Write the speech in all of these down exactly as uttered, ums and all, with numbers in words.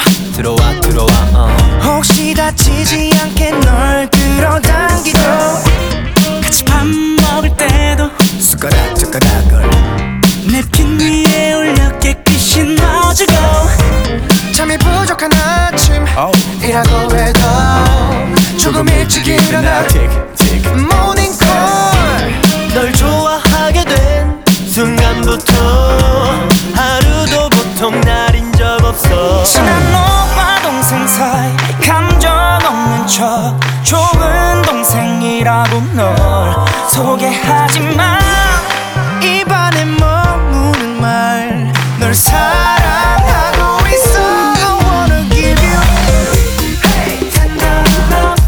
들어와 들어와 어. 혹시 다치지 않게 널 끌어당기고 같이 밥 먹을 때도 숟가락 젓가락을 냅킨 위에 올려 깨끗이 넣어주고 잠이 부족한 아침 oh. 이라고 해도 조금 일찍 일어나 모닝콜 널 좋아하게 된 순간부터 하루도 보통 날인 적 없어. 친한 오빠 동생 사이 감정 없는 척 좋은 동생이라고 널 소개하지 마. 입안에 머무는 말 널 사랑하고 있어. I wanna give you hey, tender love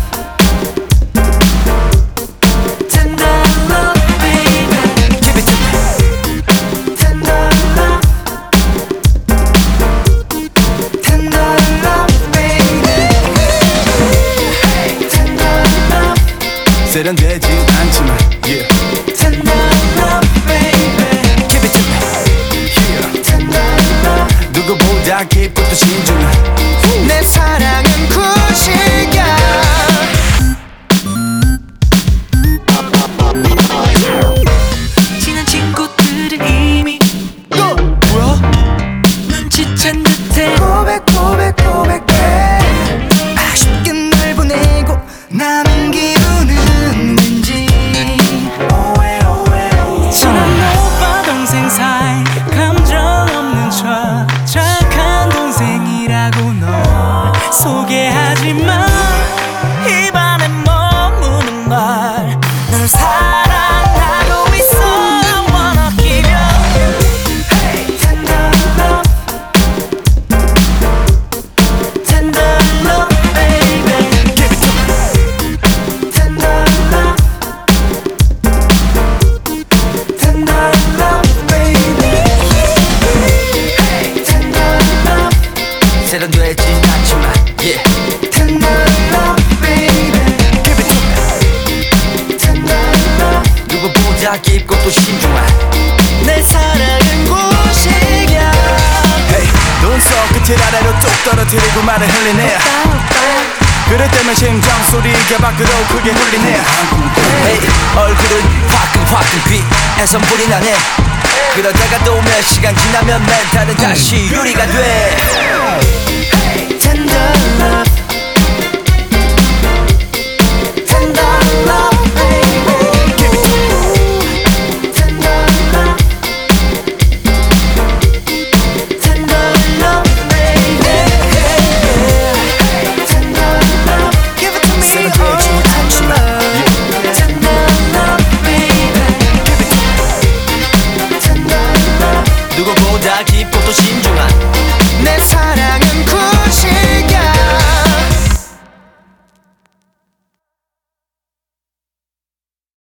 tender love baby give it to me tender love tender love baby hey, tender love 세련되지 않지만 yeah. tender love baby give it to me yeah. tender love 누구보다 깊고 또 신중한 내 사랑은 구식이야. 친한 친구들은 이미 너 뭐야? 눈치챈 듯해. 고백 고백 고백해. 아쉽게 널 보내고 남은 기분은 왠지 오해 오해 오해. 친한 오빠 동생 사이 감정 없는 척 착한 동생이라고 널 소개하지 마. 입안에 머무는 말 널 사랑하고 있어. I wanna give you Hey, tender love tender love baby give it to me tender love tender love baby Hey, tender love 세련되진 않지만 yeah. tender love baby give it to me tender love 누구보다 깊고 또 신중한 내 사랑은 구식이야. hey. 눈썹 끝을 아래로 뚝 떨어뜨리고 말을 흘리네. 그럴 때면 심장 소리가 밖으로 크게 울리네. hey. 얼굴은 화끈화끈 귀에선 불이 나네. 그러다가 또 몇 시간 지나면 멘탈은 다시 유리가 돼.